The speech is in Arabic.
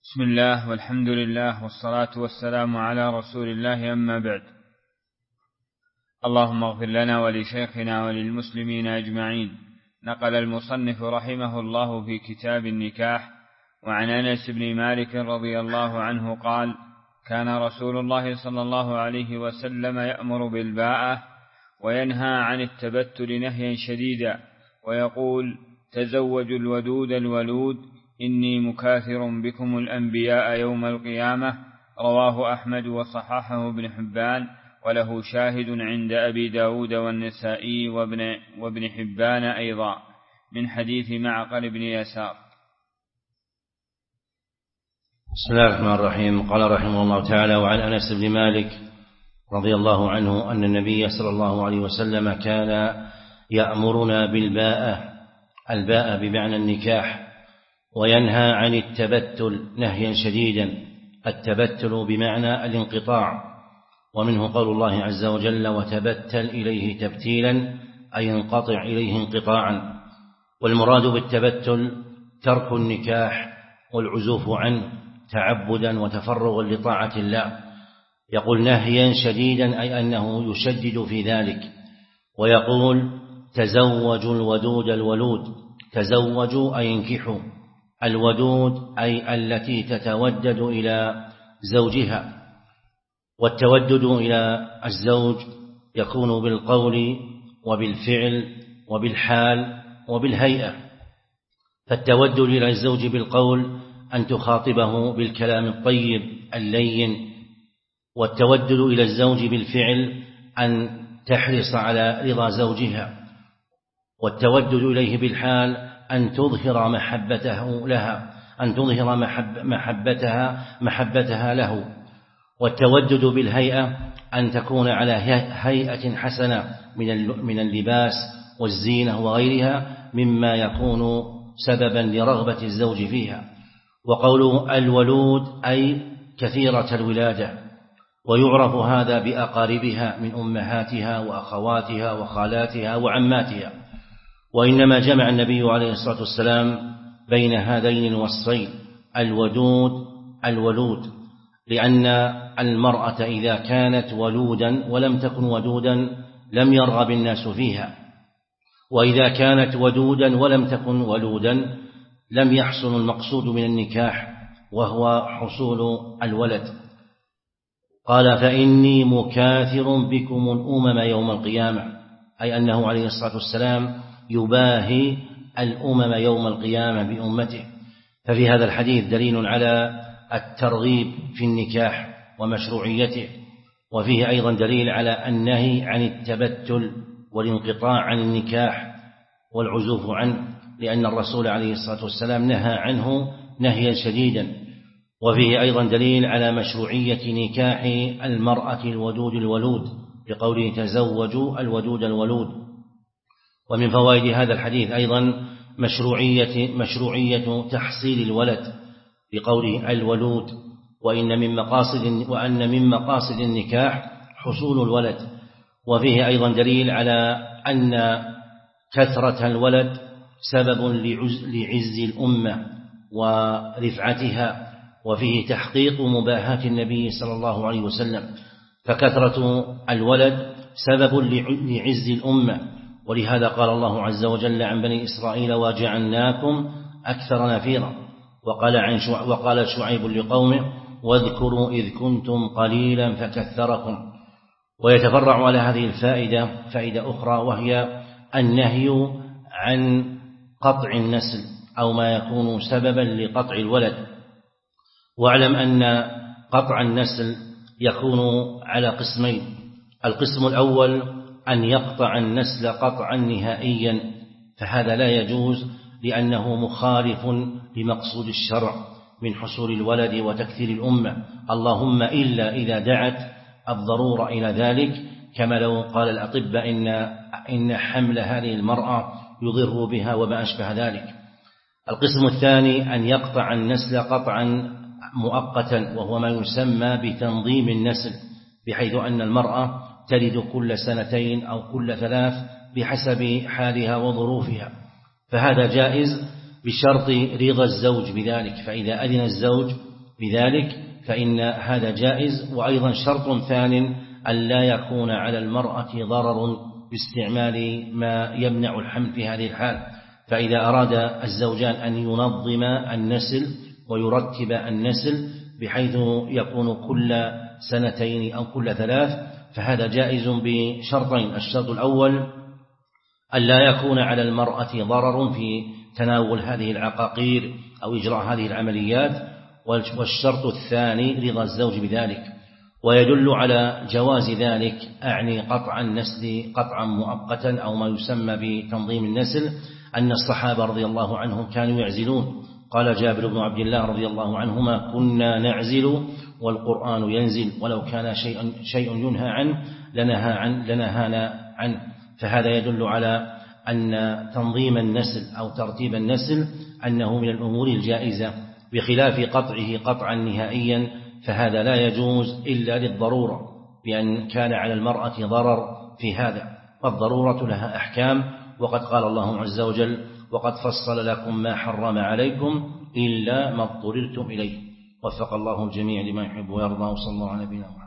بسم الله والحمد لله والصلاة والسلام على رسول الله، أما بعد. اللهم اغفر لنا ولشيخنا وللمسلمين أجمعين. نقل المصنف رحمه الله في كتاب النكاح وعن أنس بن مالك رضي الله عنه قال: كان رسول الله صلى الله عليه وسلم يأمر بالباءة وينهى عن التبتل نهيا شديدا، ويقول: تزوجوا الودود الولود، إني مكاثر بكم الأنبياء يوم القيامة. رواه أحمد وصححه ابن حبان، وله شاهد عند أبي داود والنسائي وابن حبان أيضا من حديث معقل بن يسار. بسم الله الرحمن الرحيم. قال رحمه الله تعالى: وعن أنس بن مالك رضي الله عنه أن النبي صلى الله عليه وسلم كان يأمرنا بالباءة، الباءة بمعنى النكاح، وينهى عن التبتل نهيا شديدا. التبتل بمعنى الانقطاع، ومنه قول الله عز وجل: وتبتل إليه تبتيلا، أي انقطع إليه انقطاعا. والمراد بالتبتل ترك النكاح والعزوف عنه تعبدا وتفرغا لطاعة الله. يقول نهيا شديدا، أي أنه يشدد في ذلك. ويقول: تزوجوا الودود الولود. تزوجوا أي انكحوا، الودود أي التي تتودد إلى زوجها. والتودد إلى الزوج يكون بالقول وبالفعل وبالحال وبالهيئة. فالتودد إلى الزوج بالقول أن تخاطبه بالكلام الطيب اللين، والتودد إلى الزوج بالفعل أن تحرص على رضا زوجها، والتودد إليه بالحال أن تظهر محبته لها، أن تظهر محبتها له. والتودد بالهيئة أن تكون على هيئة حسنة من اللباس والزينة وغيرها مما يكون سببا لرغبة الزوج فيها. وقوله الولود أي كثيرة الولادة، ويعرف هذا بأقاربها من أمهاتها وأخواتها وخالاتها وعماتها. وإنما جمع النبي عليه الصلاة والسلام بين هذين الوصفين، الودود الولود، لأن المرأة إذا كانت ولودا ولم تكن ودودا لم يرغب الناس فيها، وإذا كانت ودودا ولم تكن ولودا لم يحصل المقصود من النكاح، وهو حصول الولد. قال: فإني مكاثر بكم الأمم يوم القيامة، أي أنه عليه الصلاة والسلام يباهي الأمم يوم القيامة بأمته. ففي هذا الحديث دليل على الترغيب في النكاح ومشروعيته، وفيه أيضا دليل على النهي عن التبتل والانقطاع عن النكاح والعزوف عنه، لأن الرسول عليه الصلاة والسلام نهى عنه نهيا شديدا. وفيه أيضا دليل على مشروعية نكاح المرأة الودود الولود، بقوله: تزوجوا الودود الولود. ومن فوائد هذا الحديث أيضا مشروعية تحصيل الولد، بقوله الولود، وأن من مقاصد النكاح حصول الولد. وفيه أيضا دليل على أن كثرة الولد سبب لعز الأمة ورفعتها، وفيه تحقيق مباهاة النبي صلى الله عليه وسلم. فكثرة الولد سبب لعز الأمة، ولهذا قال الله عز وجل عن بني إسرائيل: وجعلناكم أكثر نفيرا. وقال شعيب لقومه: واذكروا إذ كنتم قليلا فكثركم. ويتفرع على هذه الفائدة فائدة أخرى، وهي النهي عن قطع النسل أو ما يكون سببا لقطع الولد. واعلم أن قطع النسل يكون على قسمين: القسم الأول أن يقطع النسل قطعا نهائيا، فهذا لا يجوز لأنه مخالف لمقصود الشرع من حصول الولد وتكثير الأمة، اللهم إلا إذا دعت الضرورة إلى ذلك، كما لو قال الأطباء إن حمل هذه المرأة يضر بها وما أشبه ذلك. القسم الثاني أن يقطع النسل قطعا مؤقتا، وهو ما يسمى بتنظيم النسل، بحيث أن المرأة تلد كل 2 أو كل 3 بحسب حالها وظروفها، فهذا جائز بشرط رضا الزوج بذلك. فإذا أذن الزوج بذلك فإن هذا جائز. وأيضا شرط ثان أن لا يكون على المرأة ضرر باستعمال ما يمنع الحمل في هذه الحال. فإذا أراد الزوجان أن ينظم النسل ويرتب النسل بحيث يكون كل سنتين أو كل 3 فهذا جائز بشرطين: الشرط الأول أن لا يكون على المرأة ضرر في تناول هذه العقاقير أو إجراء هذه العمليات، والشرط الثاني رضا الزوج بذلك. ويدل على جواز ذلك أعني قطع النسل قطعا مؤقتا أو ما يسمى بتنظيم النسل أن الصحابة رضي الله عنهم كانوا يعزلون. قال جابر بن عبد الله رضي الله عنهما: كنا نعزل والقرآن ينزل ولو كان شيء ينهى عنه لنهانا عنه. فهذا يدل على أن تنظيم النسل أو ترتيب النسل أنه من الأمور الجائزة، بخلاف قطعه قطعا نهائيا فهذا لا يجوز إلا للضرورة، بأن كان على المرأة ضرر في هذا، فالضرورة لها أحكام. وقد قال الله عز وجل: وقد فصل لكم ما حرم عليكم إلا ما اضطررتم إليه. وفق الله الجميع لما يحب ويرضى، وصلى الله على نبينا محمد.